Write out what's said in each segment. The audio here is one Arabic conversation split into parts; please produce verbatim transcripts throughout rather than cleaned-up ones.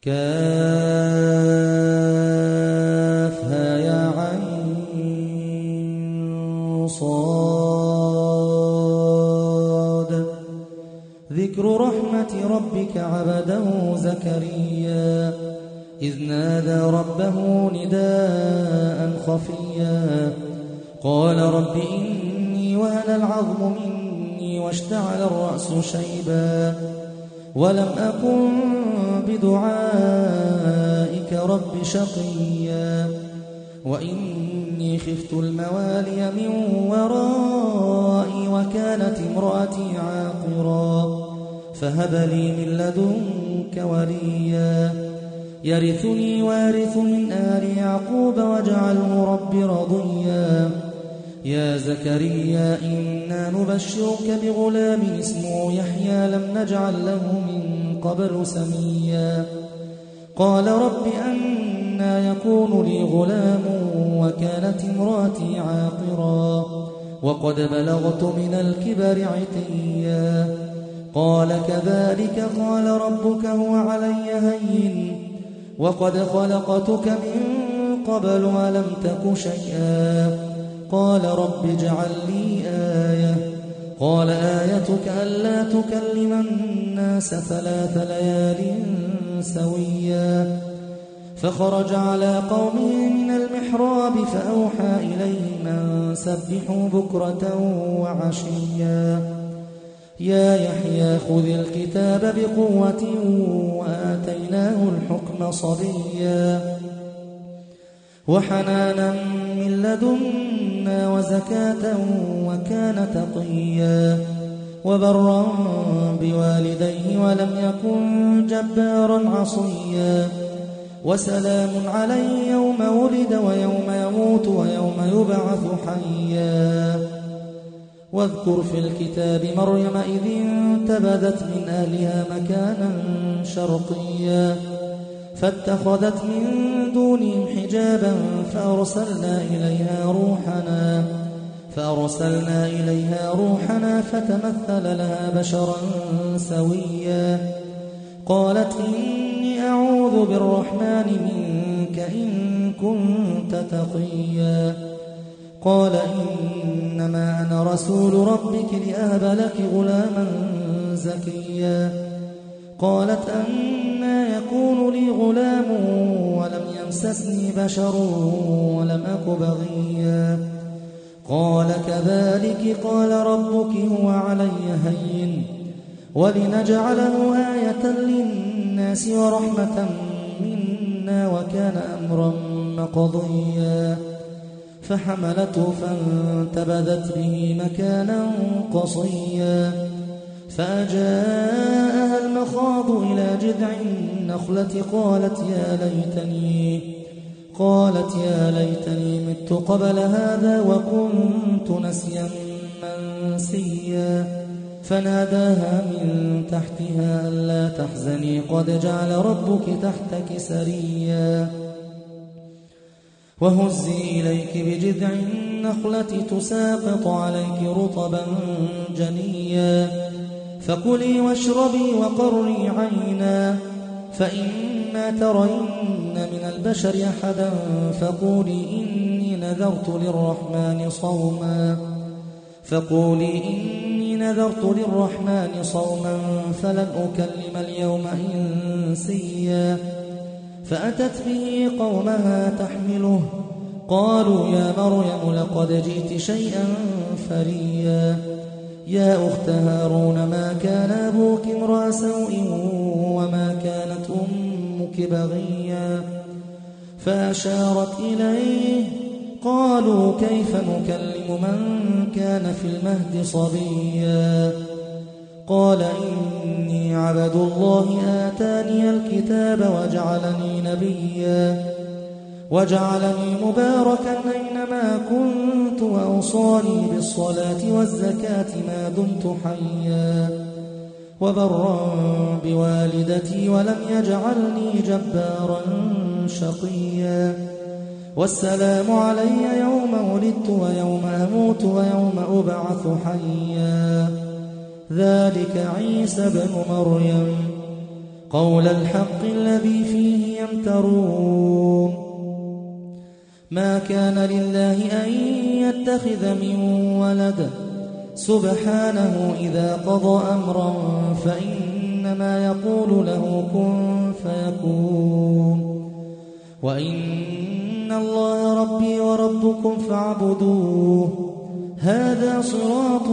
كافها يا عين صاد. ذكر رحمة ربك عبده زكريا إذ نادى ربه نداء خفيا قال رب إني وهن العظم مني واشتعل الرأس شيبا ولم أكن بدعائك رب شقيا وإني خفت الموالي من ورائي وكانت امرأتي عاقرا فهب لي من لدنك وليا يرثني وارث من آل يعقوب واجعله رب رضيا. يا زكريا إنا نبشرك بغلام اسمه يحيى لم نجعل له من قبل سميا قال رب أنى يكون لي غلام وكانت امرأتي عاقرا وقد بلغت من الكبر عتيا قال كذلك قال ربك هو علي هين وقد خلقتك من قبل ولم تك شيئا قال رب اجعل لي آية قال آيتك ألا تكلم الناس ثلاث ليال سويا فخرج على قومه من المحراب فأوحى إليهم أن سبحوا بكرة وعشيا يا يحيى خذ الكتاب بقوة وآتيناه الحكم صبيا وحنانا من لدنا وزكاة وكان تقيا وبرا بوالديه ولم يكن جبارا عصيا وسلام عليه يوم ولد ويوم يموت ويوم يبعث حيا واذكر في الكتاب مريم إذ انتبذت من أهلها مكانا شرقيا فاتخذت من دونهم حجابا فأرسلنا إليها روحنا فأرسلنا إليها روحنا فتمثل لها بشرا سويا قالت إني أعوذ بالرحمن منك إن كنت تقيا قال إنما أنا رسول ربك لأهب لك غلاما زكيا قالت أنى يكون لي غلام ولم يمسسني بشر ولم أك بغيا قال كذلك قال ربك هو علي هين ولنجعله آية للناس ورحمة منا وكان أمرا مقضيا فحملته فانتبذت به مكانا قصيا فأجاءها المخاض إلى جذع النخلة قالت يا ليتني قالت يا ليتني مت قبل هذا وكنت نسيا منسيا فناداها من تحتها ألا تحزني قد جعل ربك تحتك سريا وهزي إليك بجذع النخلة تساقط عليك رطبا جنيا فكلي واشربي وقري عينا فإما ترين من البشر أحدا فقولي إني نذرت للرحمن صوما فقولي إني نذرت للرحمن صوما فلن أكلم اليوم إنسيا فأتت به قومها تحمله قالوا يا مريم لقد جئت شيئا فريا يا أخت هارون ما كان أبوك امرأ سوء وما كانت أمك بغيا فأشارت إليه قالوا كيف نكلم من كان في المهد صبيا قال إني عبد الله آتاني الكتاب وجعلني نبيا وجعلني مباركا أينما كنت وأوصاني بالصلاة والزكاة ما دمت حيا وبرا بوالدتي ولم يجعلني جبارا شقيا والسلام علي يوم ولدت ويوم أموت ويوم أبعث حيا ذلك عيسى بن مريم قول الحق الذي فيه يمترون ما كان لله أن يتخذ من ولد سبحانه إذا قضى أمرا فإنما يقول له كن فيكون وإن الله ربي وربكم فاعبدوه هذا صراط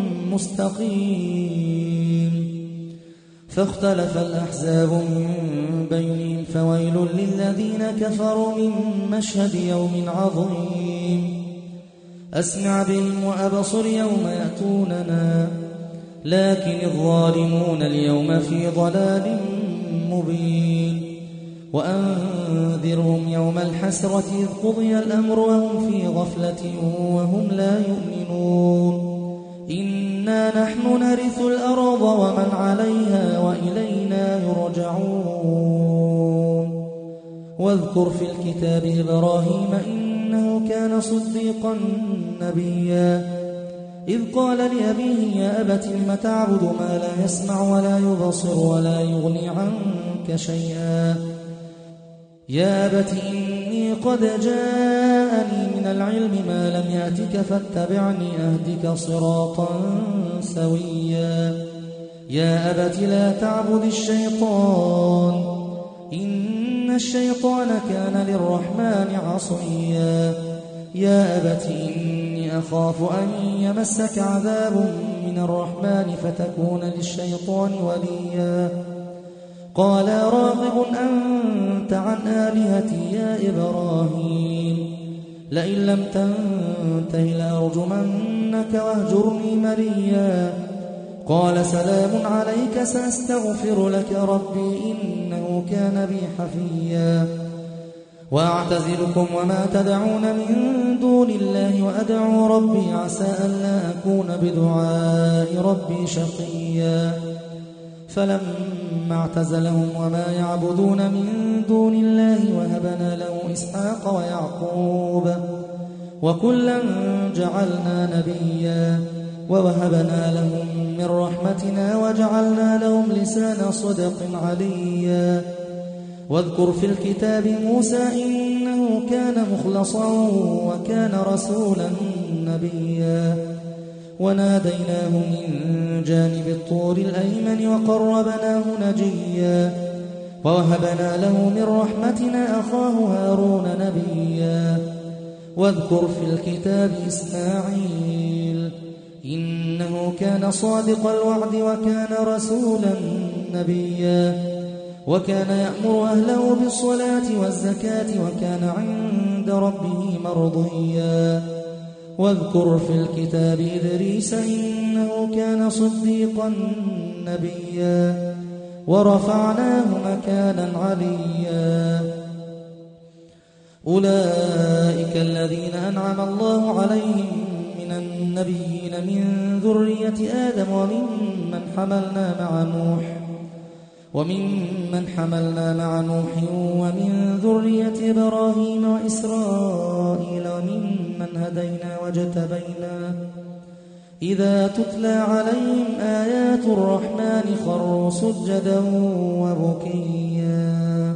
مستقيم فاختلف الأحزاب من بينهم فويل للذين كفروا من مشهد يوم عظيم أسمع بهم وأبصر يوم يأتوننا لكن الظالمون اليوم في ضلال مبين وأنذرهم يوم الحسرة إذ قضي الأمر وهم في غفلة وهم لا يؤمنون إنا نحن نرث الأرض ومن عليها وإلينا يرجعون واذكر في الكتاب إبراهيم إنه كان صديقا نبيا إذ قال لأبيه يا أبت لم تعبد ما لا يسمع ولا يبصر ولا يغني عنك شيئا يا أبت إني قد جاءني من العلم ما لم يأتك فاتبعني أهدك صراطا سويا يا أبت لا تعبد الشيطان إن الشيطان كان للرحمن عصيا يا أبت إني أخاف أن يمسك عذاب من الرحمن فتكون للشيطان وليا قال راغب أنت عن آلهتي يا إبراهيم لئن لم تنته لأرجمنك واهجرني مليا قال سلام عليك سأستغفر لك ربي إنه كان بي حفيا وأعتزلكم وما تدعون من دون الله وأدعو ربي عسى ألا أكون بدعاء ربي شقيا فلما اعتزلهم وما يعبدون من دون الله وهبنا له إسحاق ويعقوب وكلا جعلنا نبيا ووهبنا لهم من رحمتنا وجعلنا لهم لسان صدق عليا واذكر في الكتاب موسى إنه كان مخلصا وكان رسولا نبيا وناديناه من جانب الطور الأيمن وقربناه نجيا ووهبنا له من رحمتنا أخاه هارون نبيا واذكر في الكتاب إسماعيل إنه كان صادق الوعد وكان رسولا نبيا وكان يأمر أهله بالصلاة والزكاة وكان عند ربه مرضيا واذكر في الكتاب إدريس إنه كان صديقا نبيا ورفعناه مكانا عليا أولئك الذين أنعم الله عليهم من النبيين من ذرية آدم وممن حملنا مع نوح وممن حملنا مع نوح ومن ذرية إبراهيم وإسرائيل وممن هدينا واجتبينا إذا تتلى عليهم آيات الرحمن خروا سجدا وبكيا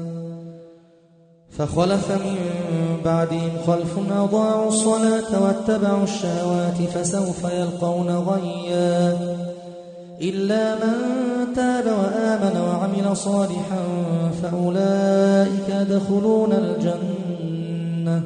فخلف من بعدهم خلف أضاعوا الصلاة واتبعوا الشهوات فسوف يلقون غيا إلا من تاب وآمن وعمل صالحا فأولئك يدخلون الجنة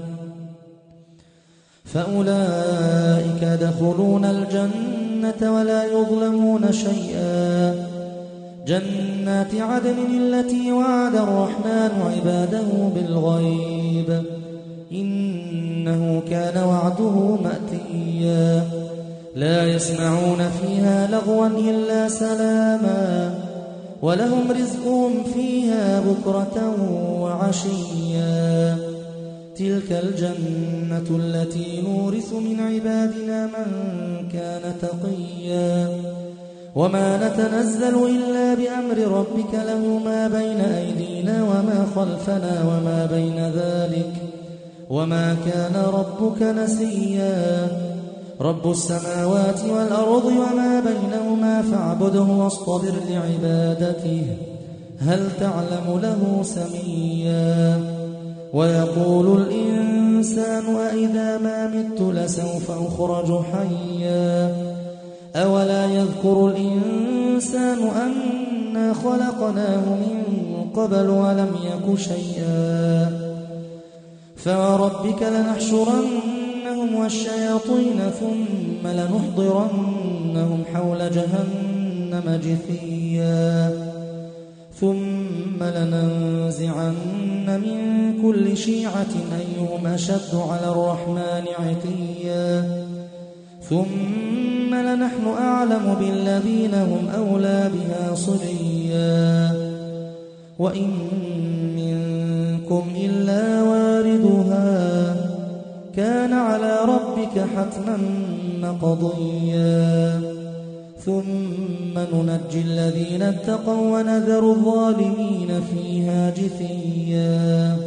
فأولئك يدخلون الجنة ولا يظلمون شيئا جنات عدن التي وعد الرحمن عباده بالغيب إنه كان وعده مأتيا لا يسمعون فيها لغوا إلا سلاما ولهم رزقهم فيها بكرة وعشيا تلك الجنة التي نورث من عبادنا من كان تقيا وما نتنزل إلا بأمر ربك له ما بين أيدينا وما خلفنا وما بين ذلك وما كان ربك نسيا رب السماوات والأرض وما بينهما فاعبده واصطبر لعبادته هل تعلم له سميا ويقول الإنسان أإذا ما مت لسوف أخرج حيا أولا يذكر الإنسان أنا خلقناه من قبل ولم يك شيئا فوربك لنحشرنهم والشياطين ثم لنحضرنهم حول جهنم جثيا ثم لننزعن من كل شيعة أيهم أشد على الرحمن عتيا ثم لنحن أعلم بالذين هم أولى بها صليا وإن منكم إلا واردها كان على ربك حتما مقضيا ثم ننجي الذين اتقوا ونذر الظالمين فيها جثيا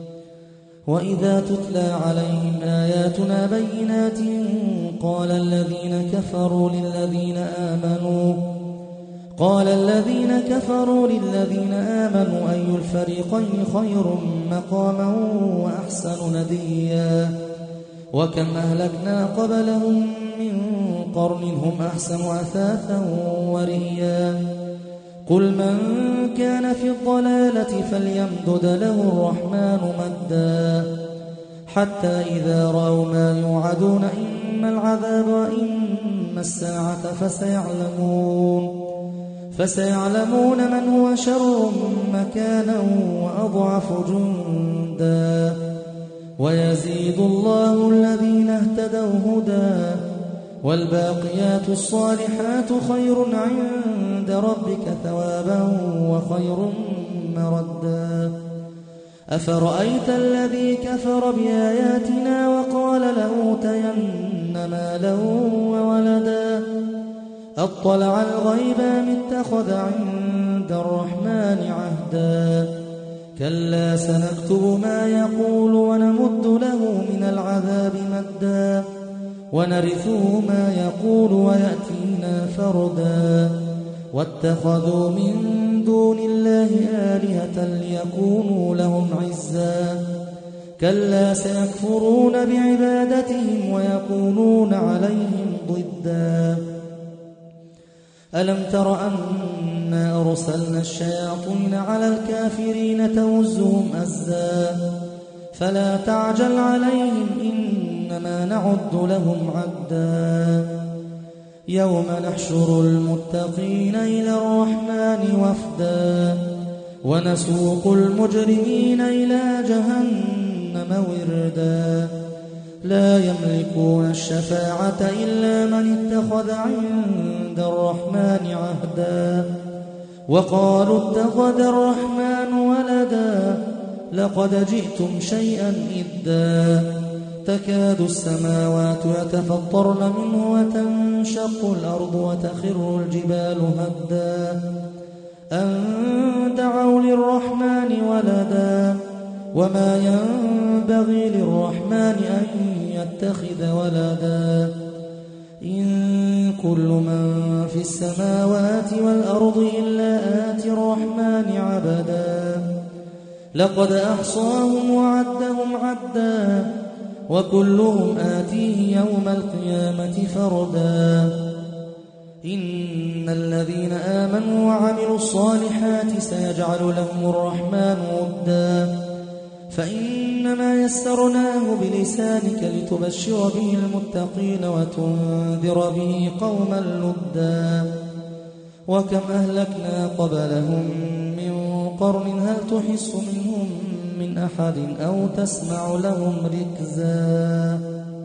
وإذا تتلى عليهم آياتنا بينات قال الذين كفروا للذين آمنوا قال الذين كفروا للذين آمنوا أي الفريقين خير مقاما وأحسن نديا وكم أهلكنا قبلهم من قرن هم أحسن أثاثا ورئيا قل من كان في الضلالة فليمدد له الرحمن مدا حتى إذا رأوا ما يوعدون إما العذاب وإما الساعة فسيعلمون فسيعلمون من هو شر مكانا وأضعف جندا ويزيد الله الذين اهتدوا هدى والباقيات الصالحات خير عند ربك ثوابا وخير مردا أفرأيت الذي كفر بآياتنا وقال لأوتين مالا وولدا أطلع الغيب أم اتخذ عند الرحمن عهدا كلا سنكتب ما يقول ونمد له من العذاب مدا ونرثه ما يقول ويأتينا فردا واتخذوا من دون الله آلهة ليكونوا لهم عزا كلا سيكفرون بعبادتهم ويكونون عليهم ضدا ألم تر أنا أرسلنا الشياطين على الكافرين تؤزهم أزا فلا تعجل عليهم إنما نعد لهم عدا يوم نحشر المتقين إلى الرحمن وفدا ونسوق المجرمين إلى جهنم وردا لا يملكون الشفاعة إلا من اتخذ عند الرحمن عهدا وقالوا اتخذ الرحمن ولدا لقد جئتم شيئا إدا تكاد السماوات يتفطرن منه وتنشق الأرض وتخر الجبال هدا أن دعوا للرحمن ولدا وما ينبغي للرحمن أن يتخذ ولدا إن كل من في السماوات والأرض إلا آتي الرحمن عبدا لقد أحصاهم وعدهم عدا وكلهم آتيه يوم القيامة فردا إن الذين آمنوا وعملوا الصالحات سيجعل لهم الرحمن ودا فإنما يسرناه بلسانك لتبشر به المتقين وتنذر به قوما لدا وكم أهلكنا قبلهم من قرن هل تحس منهم من أحد أو تسمع لهم ركزا